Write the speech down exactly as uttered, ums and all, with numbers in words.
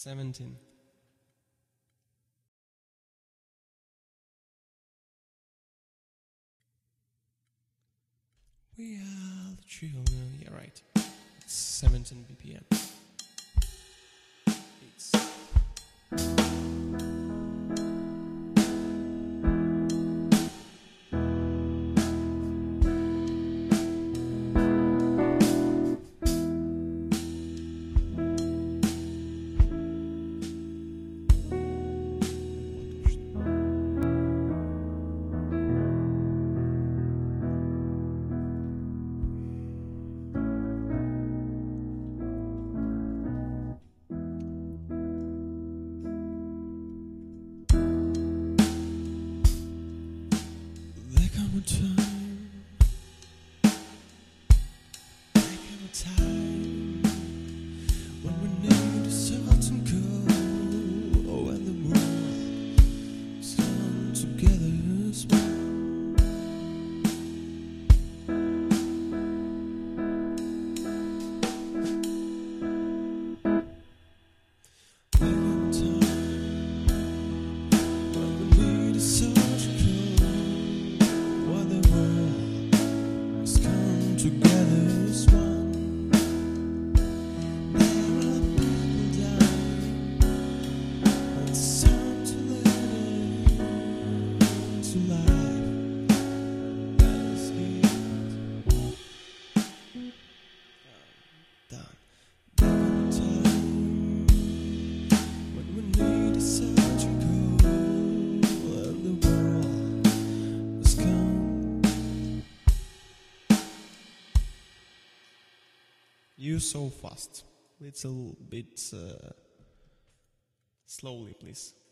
seventeen. We are the children. Yeah, right. It's seventeen B P M. It's there come a time, there come a time when we need a certain goal, oh, and the world is come together as one. There come a time when we need a certain goal, where the world has come together as one. There are people dying, but it's time to live into life that is given. Done. There come a time when we need a certain goal, and the world has come. You so fast. Little bit uh, slowly, please.